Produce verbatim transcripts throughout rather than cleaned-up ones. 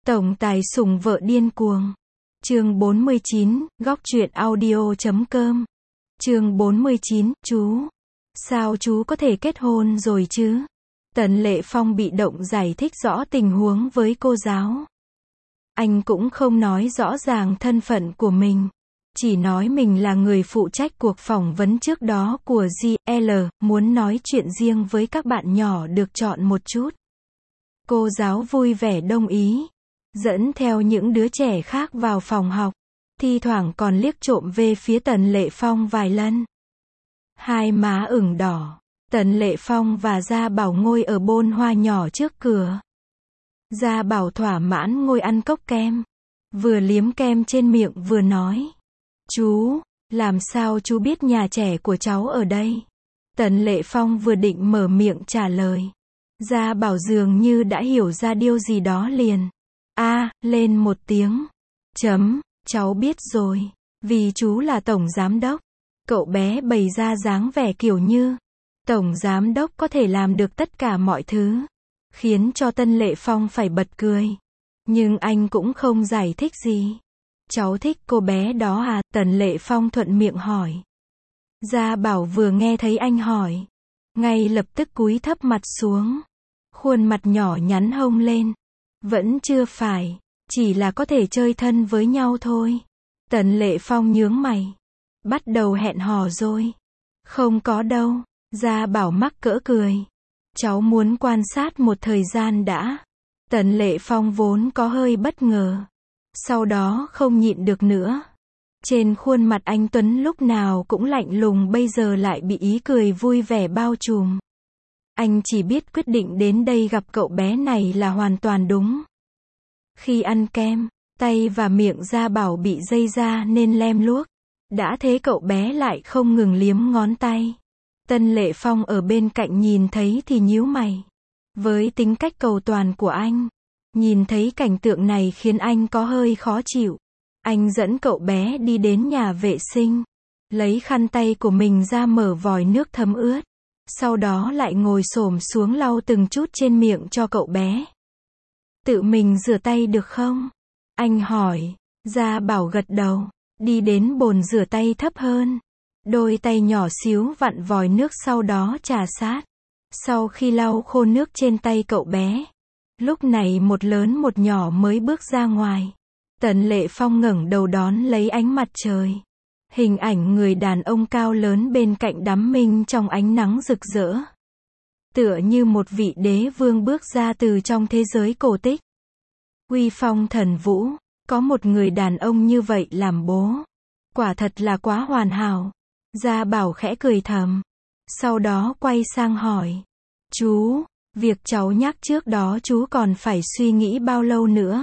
Tổng tài sủng vợ điên cuồng. Chương bốn mươi chín, góc truyện audio chấm com. Chương bốn mươi chín, chú. Sao chú có thể kết hôn rồi chứ? Tần Lệ Phong bị động giải thích rõ tình huống với cô giáo. Anh cũng không nói rõ ràng thân phận của mình. Chỉ nói mình là người phụ trách cuộc phỏng vấn trước đó của giê lờ, muốn nói chuyện riêng với các bạn nhỏ được chọn một chút. Cô giáo vui vẻ đồng ý. Dẫn theo những đứa trẻ khác vào phòng học. Thi thoảng còn liếc trộm về phía Tần Lệ Phong vài lần. Hai má ửng đỏ. Tần Lệ Phong và Gia Bảo ngồi ở bôn hoa nhỏ trước cửa. Gia Bảo thỏa mãn ngồi ăn cốc kem. Vừa liếm kem trên miệng vừa nói. Chú, làm sao chú biết nhà trẻ của cháu ở đây? Tần Lệ Phong vừa định mở miệng trả lời. Gia Bảo dường như đã hiểu ra điều gì đó liền. A, à, lên một tiếng. Chấm, cháu biết rồi. Vì chú là tổng giám đốc. Cậu bé bày ra dáng vẻ kiểu như tổng giám đốc có thể làm được tất cả mọi thứ. Khiến cho Tần Lệ Phong phải bật cười. Nhưng anh cũng không giải thích gì. Cháu thích cô bé đó à? Tần Lệ Phong thuận miệng hỏi. Gia Bảo vừa nghe thấy anh hỏi. Ngay lập tức cúi thấp mặt xuống. Khuôn mặt nhỏ nhắn hông lên. Vẫn chưa phải. Chỉ là có thể chơi thân với nhau thôi. Tần Lệ Phong nhướng mày. Bắt đầu hẹn hò rồi. Không có đâu. Gia Bảo mắc cỡ cười. Cháu muốn quan sát một thời gian đã. Tần Lệ Phong vốn có hơi bất ngờ. Sau đó không nhịn được nữa. Trên khuôn mặt anh Tuấn lúc nào cũng lạnh lùng bây giờ lại bị ý cười vui vẻ bao trùm. Anh chỉ biết quyết định đến đây gặp cậu bé này là hoàn toàn đúng. Khi ăn kem, tay và miệng Gia Bảo bị dây ra nên lem luốc. Đã thế cậu bé lại không ngừng liếm ngón tay. Tần Lệ Phong ở bên cạnh nhìn thấy thì nhíu mày. Với tính cách cầu toàn của anh, nhìn thấy cảnh tượng này khiến anh có hơi khó chịu. Anh dẫn cậu bé đi đến nhà vệ sinh. Lấy khăn tay của mình ra mở vòi nước thấm ướt. Sau đó lại ngồi xổm xuống lau từng chút trên miệng cho cậu bé. Tự mình rửa tay được không? Anh hỏi. Gia Bảo gật đầu. Đi đến bồn rửa tay thấp hơn. Đôi tay nhỏ xíu vặn vòi nước sau đó trà sát. Sau khi lau khô nước trên tay cậu bé. Lúc này một lớn một nhỏ mới bước ra ngoài. Tần Lệ Phong ngẩng đầu đón lấy ánh mặt trời. Hình ảnh người đàn ông cao lớn bên cạnh đắm mình trong ánh nắng rực rỡ. Tựa như một vị đế vương bước ra từ trong thế giới cổ tích. Uy phong thần vũ, có một người đàn ông như vậy làm bố. Quả thật là quá hoàn hảo. Gia Bảo khẽ cười thầm. Sau đó quay sang hỏi. Chú, việc cháu nhắc trước đó chú còn phải suy nghĩ bao lâu nữa?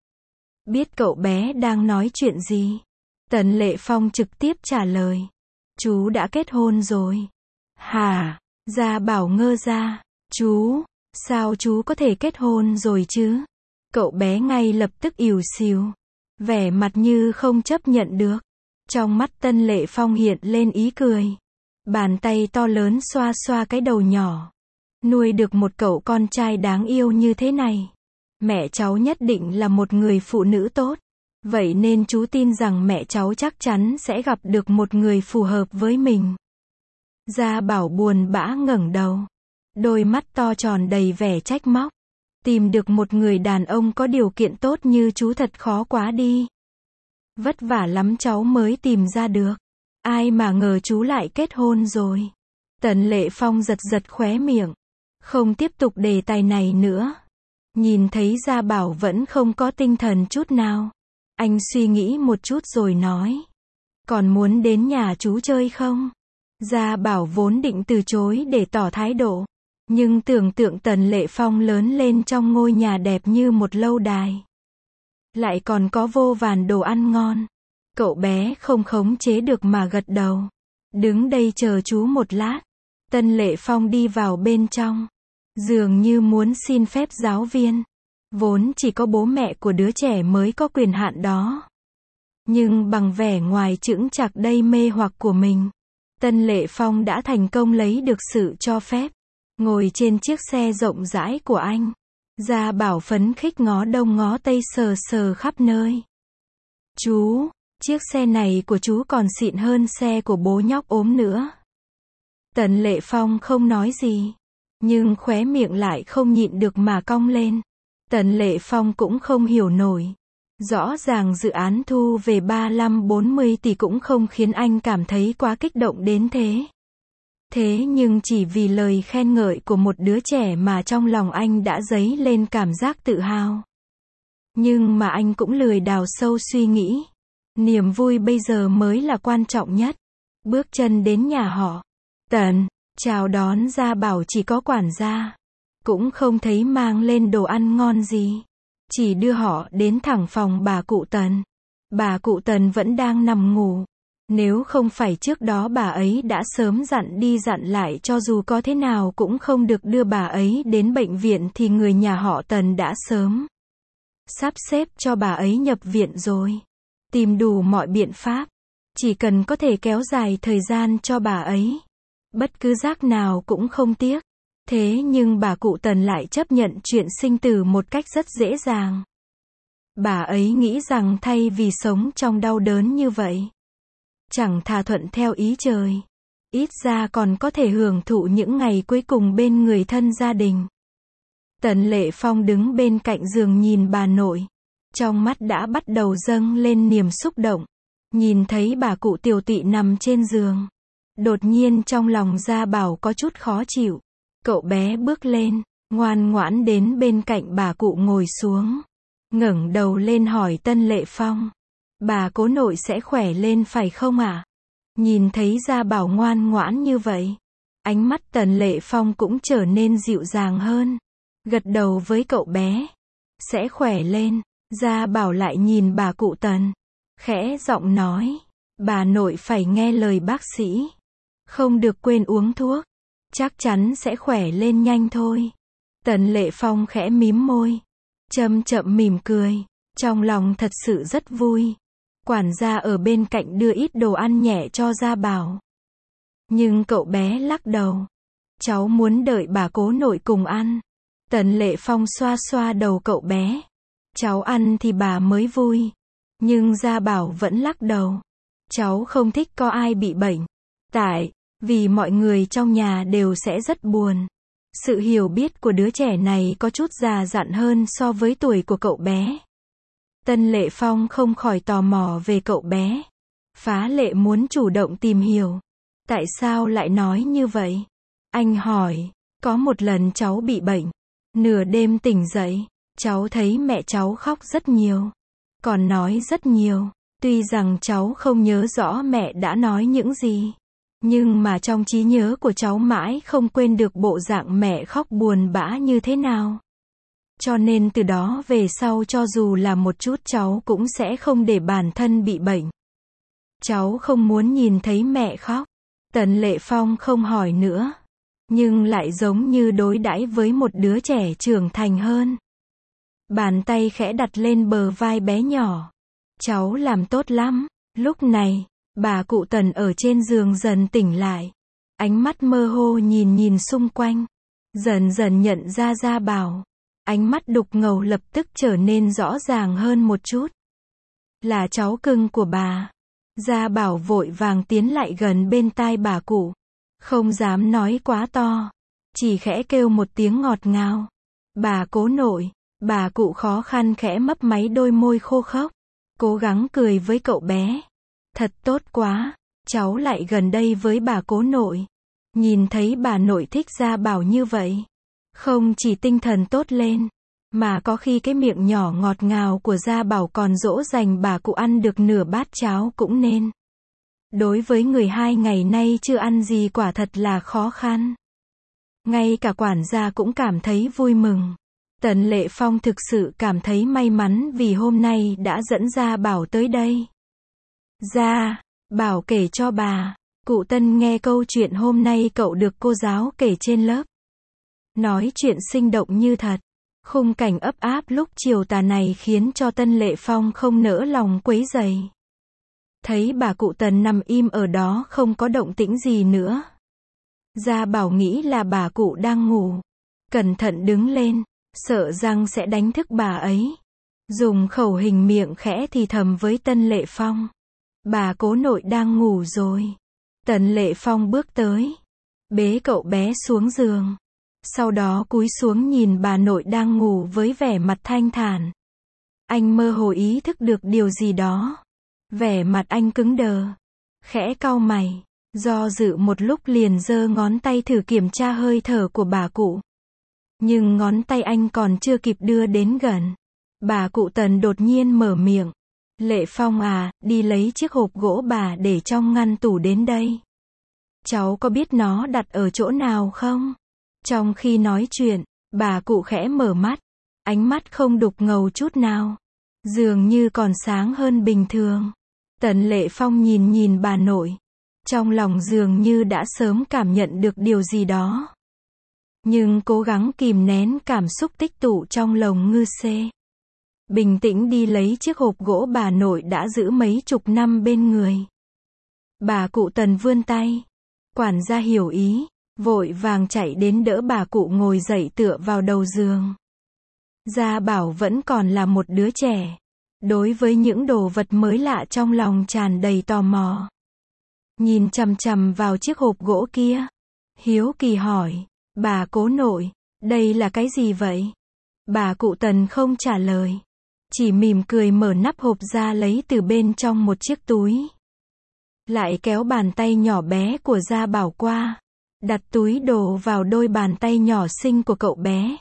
Biết cậu bé đang nói chuyện gì? Tần Lệ Phong trực tiếp trả lời. Chú đã kết hôn rồi. Hả? Gia Bảo ngơ ra. Chú, sao chú có thể kết hôn rồi chứ? Cậu bé ngay lập tức ỉu xìu. Vẻ mặt như không chấp nhận được. Trong mắt Tần Lệ Phong hiện lên ý cười. Bàn tay to lớn xoa xoa cái đầu nhỏ. Nuôi được một cậu con trai đáng yêu như thế này. Mẹ cháu nhất định là một người phụ nữ tốt. Vậy nên chú tin rằng mẹ cháu chắc chắn sẽ gặp được một người phù hợp với mình. Gia Bảo buồn bã ngẩng đầu. Đôi mắt to tròn đầy vẻ trách móc. Tìm được một người đàn ông có điều kiện tốt như chú thật khó quá đi. Vất vả lắm cháu mới tìm ra được. Ai mà ngờ chú lại kết hôn rồi. Tần Lệ Phong giật giật khóe miệng. Không tiếp tục đề tài này nữa. Nhìn thấy Gia Bảo vẫn không có tinh thần chút nào. Anh suy nghĩ một chút rồi nói. Còn muốn đến nhà chú chơi không? Gia Bảo vốn định từ chối để tỏ thái độ. Nhưng tưởng tượng Tần Lệ Phong lớn lên trong ngôi nhà đẹp như một lâu đài. Lại còn có vô vàn đồ ăn ngon. Cậu bé không khống chế được mà gật đầu. Đứng đây chờ chú một lát. Tần Lệ Phong đi vào bên trong. Dường như muốn xin phép giáo viên. Vốn chỉ có bố mẹ của đứa trẻ mới có quyền hạn đó. Nhưng bằng vẻ ngoài chững chạc đầy mê hoặc của mình, Tần Lệ Phong đã thành công lấy được sự cho phép. Ngồi trên chiếc xe rộng rãi của anh. Gia Bảo phấn khích ngó đông ngó tây sờ sờ khắp nơi. Chú, chiếc xe này của chú còn xịn hơn xe của bố nhóc ốm nữa. Tần Lệ Phong không nói gì, nhưng khóe miệng lại không nhịn được mà cong lên. Tần Lệ Phong cũng không hiểu nổi. Rõ ràng dự án thu về ba lăm bốn mươi tỷ cũng không khiến anh cảm thấy quá kích động đến thế. Thế nhưng chỉ vì lời khen ngợi của một đứa trẻ mà trong lòng anh đã dấy lên cảm giác tự hào. Nhưng mà anh cũng lười đào sâu suy nghĩ. Niềm vui bây giờ mới là quan trọng nhất. Bước chân đến nhà họ Tần, chào đón Gia Bảo chỉ có quản gia. Cũng không thấy mang lên đồ ăn ngon gì. Chỉ đưa họ đến thẳng phòng bà cụ Tần. Bà cụ Tần vẫn đang nằm ngủ. Nếu không phải trước đó bà ấy đã sớm dặn đi dặn lại cho dù có thế nào cũng không được đưa bà ấy đến bệnh viện thì người nhà họ Tần đã sớm sắp xếp cho bà ấy nhập viện rồi. Tìm đủ mọi biện pháp. Chỉ cần có thể kéo dài thời gian cho bà ấy. Bất cứ giác nào cũng không tiếc. Thế nhưng bà cụ Tần lại chấp nhận chuyện sinh tử một cách rất dễ dàng. Bà ấy nghĩ rằng thay vì sống trong đau đớn như vậy, chẳng thà thuận theo ý trời. Ít ra còn có thể hưởng thụ những ngày cuối cùng bên người thân gia đình. Tần Lệ Phong đứng bên cạnh giường nhìn bà nội. Trong mắt đã bắt đầu dâng lên niềm xúc động. Nhìn thấy bà cụ tiểu tụy nằm trên giường. Đột nhiên trong lòng Gia Bảo có chút khó chịu. Cậu bé bước lên, ngoan ngoãn đến bên cạnh bà cụ ngồi xuống. Ngẩng đầu lên hỏi Tần Lệ Phong. Bà cố nội sẽ khỏe lên phải không ạ? À? Nhìn thấy Gia Bảo ngoan ngoãn như vậy. Ánh mắt Tần Lệ Phong cũng trở nên dịu dàng hơn. Gật đầu với cậu bé. Sẽ khỏe lên. Gia Bảo lại nhìn bà cụ Tần. Khẽ giọng nói. Bà nội phải nghe lời bác sĩ. Không được quên uống thuốc. Chắc chắn sẽ khỏe lên nhanh thôi. Tần Lệ Phong khẽ mím môi. Chậm chậm mỉm cười. Trong lòng thật sự rất vui. Quản gia ở bên cạnh đưa ít đồ ăn nhẹ cho Gia Bảo. Nhưng cậu bé lắc đầu. Cháu muốn đợi bà cố nội cùng ăn. Tần Lệ Phong xoa xoa đầu cậu bé. Cháu ăn thì bà mới vui. Nhưng Gia Bảo vẫn lắc đầu. Cháu không thích có ai bị bệnh. Tại vì mọi người trong nhà đều sẽ rất buồn. Sự hiểu biết của đứa trẻ này có chút già dặn hơn so với tuổi của cậu bé. Tần Lệ Phong không khỏi tò mò về cậu bé. Phá lệ muốn chủ động tìm hiểu. Tại sao lại nói như vậy? Anh hỏi. Có một lần cháu bị bệnh. Nửa đêm tỉnh dậy. Cháu thấy mẹ cháu khóc rất nhiều. Còn nói rất nhiều. Tuy rằng cháu không nhớ rõ mẹ đã nói những gì. Nhưng mà trong trí nhớ của cháu mãi không quên được bộ dạng mẹ khóc buồn bã như thế nào. Cho nên từ đó về sau cho dù là một chút cháu cũng sẽ không để bản thân bị bệnh. Cháu không muốn nhìn thấy mẹ khóc. Tần Lệ Phong không hỏi nữa. Nhưng lại giống như đối đãi với một đứa trẻ trưởng thành hơn. Bàn tay khẽ đặt lên bờ vai bé nhỏ. Cháu làm tốt lắm. Lúc này, bà cụ Tần ở trên giường dần tỉnh lại. Ánh mắt mơ hồ nhìn nhìn xung quanh. Dần dần nhận ra Gia Bảo. Ánh mắt đục ngầu lập tức trở nên rõ ràng hơn một chút. Là cháu cưng của bà. Gia Bảo vội vàng tiến lại gần bên tai bà cụ. Không dám nói quá to. Chỉ khẽ kêu một tiếng ngọt ngào. Bà cố nội. Bà cụ khó khăn khẽ mấp máy đôi môi khô khốc. Cố gắng cười với cậu bé. Thật tốt quá. Cháu lại gần đây với bà cố nội. Nhìn thấy bà nội thích Gia Bảo như vậy. Không chỉ tinh thần tốt lên. Mà có khi cái miệng nhỏ ngọt ngào của Gia Bảo còn dỗ dành bà cụ ăn được nửa bát cháo cũng nên. Đối với người hai ngày nay chưa ăn gì quả thật là khó khăn. Ngay cả quản gia cũng cảm thấy vui mừng. Tần Lệ Phong thực sự cảm thấy may mắn vì hôm nay đã dẫn Gia Bảo tới đây. Gia Bảo kể cho bà. Cụ Tân nghe câu chuyện hôm nay cậu được cô giáo kể trên lớp. Nói chuyện sinh động như thật. Khung cảnh ấp áp lúc chiều tà này khiến cho Tần Lệ Phong không nỡ lòng quấy rầy. Thấy bà cụ Tần nằm im ở đó không có động tĩnh gì nữa. Gia Bảo nghĩ là bà cụ đang ngủ. Cẩn thận đứng lên. sợ rằng sẽ đánh thức bà ấy. Dùng khẩu hình miệng khẽ thì thầm với Tần Lệ Phong. Bà cố nội đang ngủ rồi. Tần Lệ Phong bước tới, bế cậu bé xuống giường. Sau đó cúi xuống nhìn bà nội đang ngủ với vẻ mặt thanh thản. Anh mơ hồ ý thức được điều gì đó. Vẻ mặt anh cứng đờ, khẽ cau mày, do dự một lúc liền giơ ngón tay thử kiểm tra hơi thở của bà cụ. Nhưng ngón tay anh còn chưa kịp đưa đến gần, bà cụ Tần đột nhiên mở miệng. Lệ Phong à, đi lấy chiếc hộp gỗ bà để trong ngăn tủ đến đây. Cháu có biết nó đặt ở chỗ nào không? Trong khi nói chuyện, bà cụ khẽ mở mắt, ánh mắt không đục ngầu chút nào, dường như còn sáng hơn bình thường. Tần Lệ Phong nhìn nhìn bà nội, trong lòng dường như đã sớm cảm nhận được điều gì đó. Nhưng cố gắng kìm nén cảm xúc tích tụ trong lồng ngực xê. Bình tĩnh đi lấy chiếc hộp gỗ bà nội đã giữ mấy chục năm bên người. Bà cụ Tần vươn tay. Quản gia hiểu ý, vội vàng chạy đến đỡ bà cụ ngồi dậy tựa vào đầu giường. Gia Bảo vẫn còn là một đứa trẻ. Đối với những đồ vật mới lạ trong lòng tràn đầy tò mò. Nhìn chằm chằm vào chiếc hộp gỗ kia. Hiếu kỳ hỏi, bà cố nội, đây là cái gì vậy? Bà cụ Tần không trả lời. Chỉ mỉm cười mở nắp hộp ra lấy từ bên trong một chiếc túi. Lại kéo bàn tay nhỏ bé của Gia Bảo qua. Đặt túi đồ vào đôi bàn tay nhỏ xinh của cậu bé.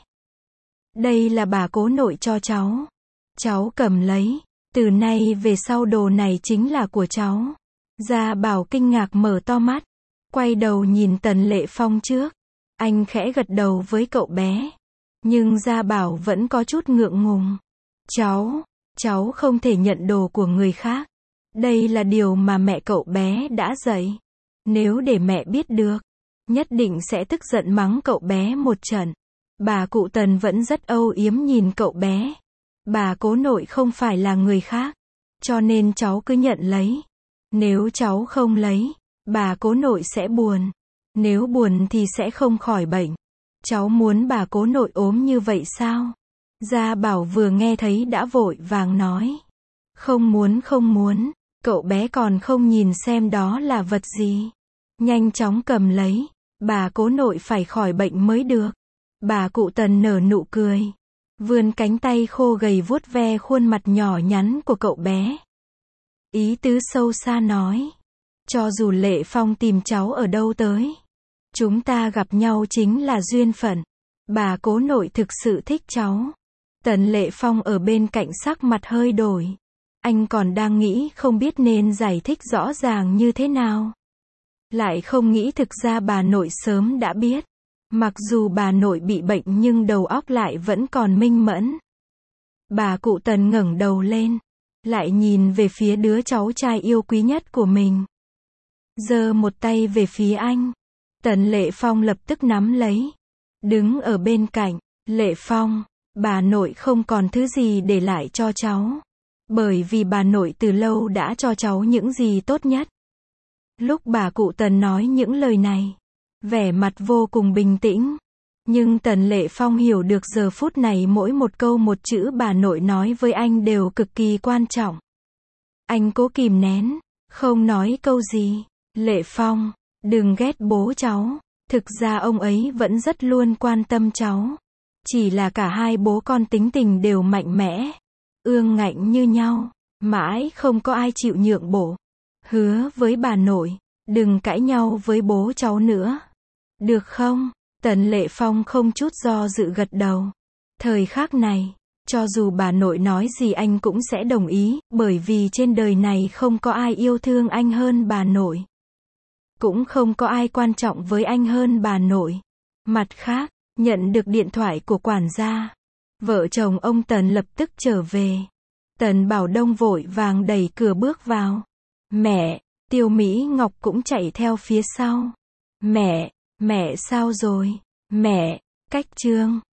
Đây là bà cố nội cho cháu. Cháu cầm lấy. Từ nay về sau đồ này chính là của cháu. Gia Bảo kinh ngạc mở to mắt. Quay đầu nhìn Tần Lệ Phong trước. Anh khẽ gật đầu với cậu bé. Nhưng Gia Bảo vẫn có chút ngượng ngùng. Cháu, cháu không thể nhận đồ của người khác. Đây là điều mà mẹ cậu bé đã dạy. Nếu để mẹ biết được, nhất định sẽ tức giận mắng cậu bé một trận. Bà cụ Tần vẫn rất âu yếm nhìn cậu bé. Bà cố nội không phải là người khác, cho nên cháu cứ nhận lấy. Nếu cháu không lấy, bà cố nội sẽ buồn. Nếu buồn thì sẽ không khỏi bệnh. Cháu muốn bà cố nội ốm như vậy sao? Gia Bảo vừa nghe thấy đã vội vàng nói. Không muốn không muốn, cậu bé còn không nhìn xem đó là vật gì. Nhanh chóng cầm lấy, bà cố nội phải khỏi bệnh mới được. Bà cụ Tần nở nụ cười. Vươn cánh tay khô gầy vuốt ve khuôn mặt nhỏ nhắn của cậu bé. Ý tứ sâu xa nói. Cho dù Lệ Phong tìm cháu ở đâu tới, chúng ta gặp nhau chính là duyên phận. Bà cố nội thực sự thích cháu. Tần Lệ Phong ở bên cạnh sắc mặt hơi đổi. Anh còn đang nghĩ không biết nên giải thích rõ ràng như thế nào. Lại không nghĩ thực ra bà nội sớm đã biết. Mặc dù bà nội bị bệnh nhưng đầu óc lại vẫn còn minh mẫn. Bà cụ Tần ngẩng đầu lên, lại nhìn về phía đứa cháu trai yêu quý nhất của mình. Giơ một tay về phía anh. Tần Lệ Phong lập tức nắm lấy. Đứng ở bên cạnh. Lệ Phong, bà nội không còn thứ gì để lại cho cháu. Bởi vì bà nội từ lâu đã cho cháu những gì tốt nhất. Lúc bà cụ Tần nói những lời này, vẻ mặt vô cùng bình tĩnh. Nhưng Tần Lệ Phong hiểu được giờ phút này mỗi một câu một chữ bà nội nói với anh đều cực kỳ quan trọng. Anh cố kìm nén, không nói câu gì. Lệ Phong, đừng ghét bố cháu. Thực ra ông ấy vẫn rất luôn quan tâm cháu. Chỉ là cả hai bố con tính tình đều mạnh mẽ, ương ngạnh như nhau, mãi không có ai chịu nhượng bộ. Hứa với bà nội, đừng cãi nhau với bố cháu nữa. Được không? Tần Lệ Phong không chút do dự gật đầu. Thời khắc này, cho dù bà nội nói gì anh cũng sẽ đồng ý, bởi vì trên đời này không có ai yêu thương anh hơn bà nội. Cũng không có ai quan trọng với anh hơn bà nội. Mặt khác, nhận được điện thoại của quản gia. Vợ chồng ông Tần lập tức trở về. Tần Bảo Đông vội vàng đẩy cửa bước vào. Mẹ, Tiêu Mỹ Ngọc cũng chạy theo phía sau. Mẹ, mẹ sao rồi? Mẹ, cách chương.